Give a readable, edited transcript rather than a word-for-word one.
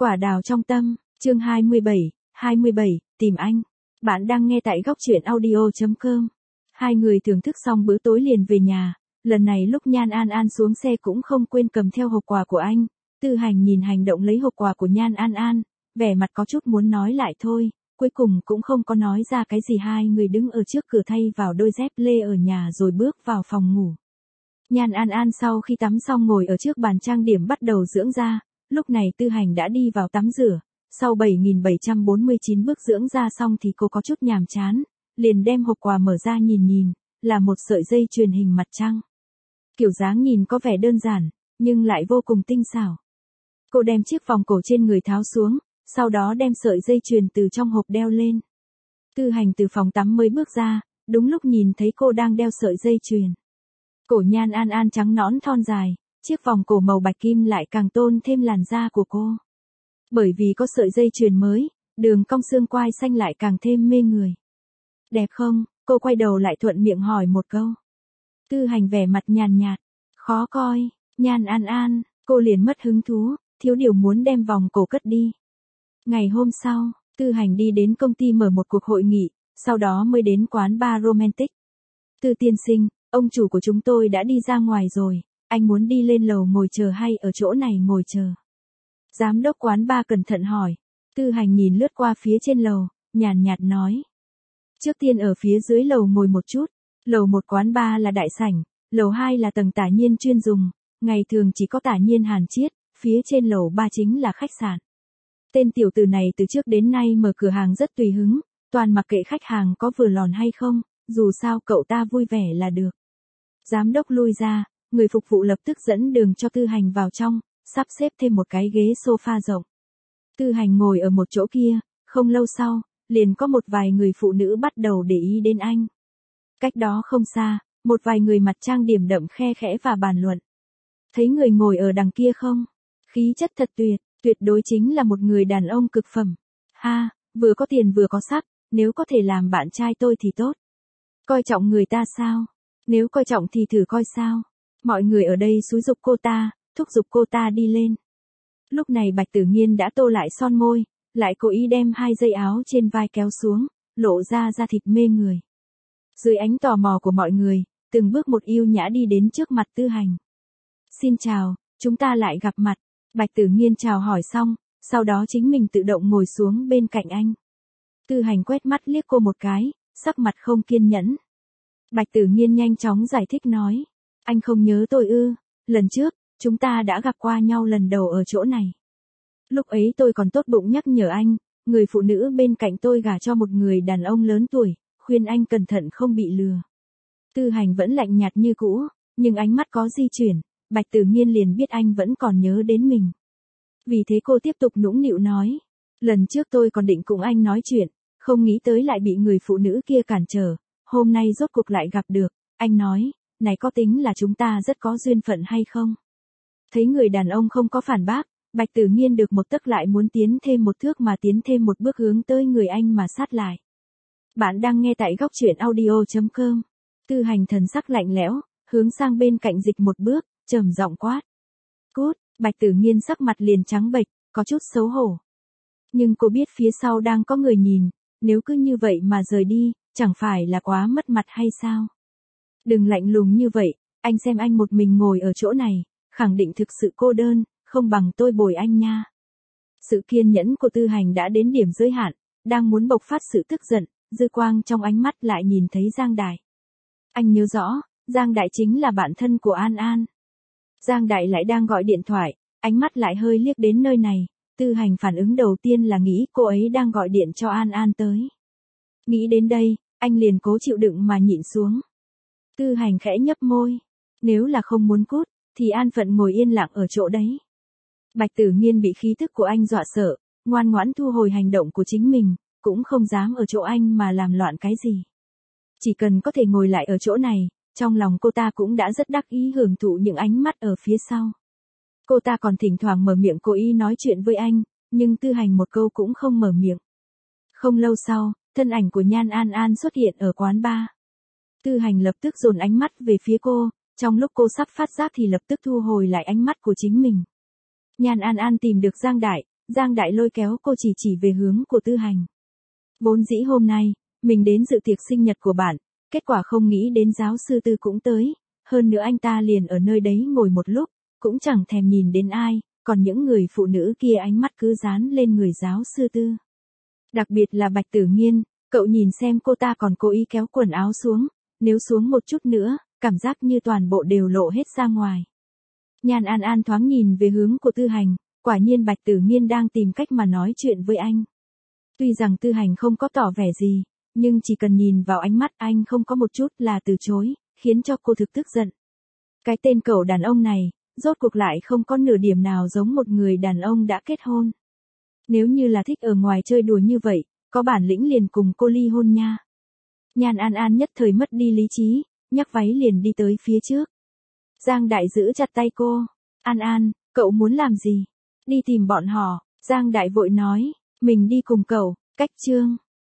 Quả đào trong tâm, chương 27, tìm anh. Bạn đang nghe tại góc truyện audio.com. Hai người thưởng thức xong bữa tối liền về nhà, lần này lúc Nhan An An xuống xe cũng không quên cầm theo hộp quà của anh. Tư Hành nhìn hành động lấy hộp quà của Nhan An An, vẻ mặt có chút muốn nói lại thôi, cuối cùng cũng không có nói ra cái gì. Hai người đứng ở trước cửa thay vào đôi dép lê ở nhà rồi bước vào phòng ngủ. Nhan An An sau khi tắm xong ngồi ở trước bàn trang điểm bắt đầu dưỡng da. Lúc này Tư Hành đã đi vào tắm rửa, sau 7.749 bước dưỡng da xong thì cô có chút nhàm chán, liền đem hộp quà mở ra nhìn, là một sợi dây chuyền hình mặt trăng. Kiểu dáng nhìn có vẻ đơn giản, nhưng lại vô cùng tinh xảo. Cô đem chiếc vòng cổ trên người tháo xuống, sau đó đem sợi dây chuyền từ trong hộp đeo lên. Tư Hành từ phòng tắm mới bước ra, đúng lúc nhìn thấy cô đang đeo sợi dây chuyền. Cổ Nhan An An trắng nõn thon dài, chiếc vòng cổ màu bạch kim lại càng tôn thêm làn da của cô. Bởi vì có sợi dây chuyền mới, đường cong xương quai xanh lại càng thêm mê người. Đẹp không? Cô quay đầu lại thuận miệng hỏi một câu. Tư Hành vẻ mặt nhàn nhạt, khó coi. Nhan An An, cô liền mất hứng thú, thiếu điều muốn đem vòng cổ cất đi. Ngày hôm sau, Tư Hành đi đến công ty mở một cuộc hội nghị, sau đó mới đến quán bar Romantic. Tư tiên sinh, ông chủ của chúng tôi đã đi ra ngoài rồi, anh muốn đi lên lầu ngồi chờ hay ở chỗ này ngồi chờ? Giám đốc quán bar cẩn thận hỏi. Tư Hành nhìn lướt qua phía trên lầu, nhàn nhạt nói. Trước tiên ở phía dưới lầu ngồi một chút, lầu 1 quán bar là đại sảnh, lầu 2 là tầng tả nhiên chuyên dùng, ngày thường chỉ có tả nhiên Hàn Chiết, phía trên lầu 3 chính là khách sạn. Tên tiểu tử này từ trước đến nay mở cửa hàng rất tùy hứng, toàn mặc kệ khách hàng có vừa lòn hay không, dù sao cậu ta vui vẻ là được. Giám đốc lui ra, người phục vụ lập tức dẫn đường cho Tư Hành vào trong, sắp xếp thêm một cái ghế sofa rộng. Tư Hành ngồi ở một chỗ kia, không lâu sau, liền có một vài người phụ nữ bắt đầu để ý đến anh. Cách đó không xa, một vài người mặt trang điểm đậm khe khẽ và bàn luận. Thấy người ngồi ở đằng kia không? Khí chất thật tuyệt đối chính là một người đàn ông cực phẩm. Ha, vừa có tiền vừa có sắc, nếu có thể làm bạn trai tôi thì tốt. Coi trọng người ta sao? Nếu coi trọng thì thử coi sao. Mọi người ở đây xúi giục cô ta, thúc giục cô ta đi lên. Lúc này Bạch Tử Nghiên đã tô lại son môi, lại cố ý đem hai dây áo trên vai kéo xuống, lộ ra da thịt mê người. Dưới ánh tò mò của mọi người, từng bước một yêu nhã đi đến trước mặt Tư Hành. Xin chào, chúng ta lại gặp mặt. Bạch Tử Nghiên chào hỏi xong, sau đó chính mình tự động ngồi xuống bên cạnh anh. Tư Hành quét mắt liếc cô một cái, sắc mặt không kiên nhẫn. Bạch Tử Nghiên nhanh chóng giải thích nói. Anh không nhớ tôi ư? Lần trước, chúng ta đã gặp qua nhau lần đầu ở chỗ này. Lúc ấy tôi còn tốt bụng nhắc nhở anh, người phụ nữ bên cạnh tôi gả cho một người đàn ông lớn tuổi, khuyên anh cẩn thận không bị lừa. Tư Hành vẫn lạnh nhạt như cũ, nhưng ánh mắt có di chuyển, Bạch Tử Nghiên liền biết anh vẫn còn nhớ đến mình. Vì thế cô tiếp tục nũng nịu nói. Lần trước tôi còn định cùng anh nói chuyện, không nghĩ tới lại bị người phụ nữ kia cản trở, hôm nay rốt cuộc lại gặp được, anh nói, này có tính là chúng ta rất có duyên phận hay không? Thấy người đàn ông không có phản bác, Bạch Tử Nghiên được một tấc lại muốn tiến thêm một thước mà tiến thêm một bước hướng tới người anh mà sát lại. Bạn đang nghe tại góc truyện audio.com. Tư Hành thần sắc lạnh lẽo, hướng sang bên cạnh dịch một bước, trầm giọng quát. Cút, Bạch Tử Nghiên sắc mặt liền trắng bệch, có chút xấu hổ. Nhưng cô biết phía sau đang có người nhìn, nếu cứ như vậy mà rời đi, chẳng phải là quá mất mặt hay sao? Đừng lạnh lùng như vậy, anh xem anh một mình ngồi ở chỗ này, khẳng định thực sự cô đơn, không bằng tôi bồi anh nha. Sự kiên nhẫn của Tư Hành đã đến điểm giới hạn, đang muốn bộc phát sự tức giận, dư quang trong ánh mắt lại nhìn thấy Giang Đại. Anh nhớ rõ, Giang Đại chính là bạn thân của An An. Giang Đại lại đang gọi điện thoại, ánh mắt lại hơi liếc đến nơi này, Tư Hành phản ứng đầu tiên là nghĩ cô ấy đang gọi điện cho An An tới. Nghĩ đến đây, anh liền cố chịu đựng mà nhịn xuống. Tư Hành khẽ nhấp môi, nếu là không muốn cút, thì an phận ngồi yên lặng ở chỗ đấy. Bạch Tử Nghiên bị khí tức của anh dọa sợ, ngoan ngoãn thu hồi hành động của chính mình, cũng không dám ở chỗ anh mà làm loạn cái gì. Chỉ cần có thể ngồi lại ở chỗ này, trong lòng cô ta cũng đã rất đắc ý hưởng thụ những ánh mắt ở phía sau. Cô ta còn thỉnh thoảng mở miệng cố ý nói chuyện với anh, nhưng Tư Hành một câu cũng không mở miệng. Không lâu sau, thân ảnh của Nhan An An xuất hiện ở quán bar. Tư Hành lập tức dồn ánh mắt về phía cô, trong lúc cô sắp phát giác thì lập tức thu hồi lại ánh mắt của chính mình. Nhan An An tìm được Giang Đại, Giang Đại lôi kéo cô chỉ về hướng của Tư Hành. Vốn dĩ hôm nay, mình đến dự tiệc sinh nhật của bạn, kết quả không nghĩ đến giáo sư Tư cũng tới, hơn nữa anh ta liền ở nơi đấy ngồi một lúc, cũng chẳng thèm nhìn đến ai, còn những người phụ nữ kia ánh mắt cứ dán lên người giáo sư Tư. Đặc biệt là Bạch Tử Nghiên, cậu nhìn xem cô ta còn cố ý kéo quần áo xuống, nếu xuống một chút nữa, cảm giác như toàn bộ đều lộ hết ra ngoài. Nhan An An thoáng nhìn về hướng của Tư Hành, quả nhiên Bạch Tử Nghiên đang tìm cách mà nói chuyện với anh. Tuy rằng Tư Hành không có tỏ vẻ gì, nhưng chỉ cần nhìn vào ánh mắt anh không có một chút là từ chối, khiến cho cô thực tức giận. Cái tên cậu đàn ông này, rốt cuộc lại không có nửa điểm nào giống một người đàn ông đã kết hôn. Nếu như là thích ở ngoài chơi đùa như vậy, có bản lĩnh liền cùng cô ly hôn nha. Nhan An An nhất thời mất đi lý trí, nhắc váy liền đi tới phía trước. Giang Đại giữ chặt tay cô. An An, cậu muốn làm gì? Đi tìm bọn họ. Giang Đại vội nói, mình đi cùng cậu. Cách chương.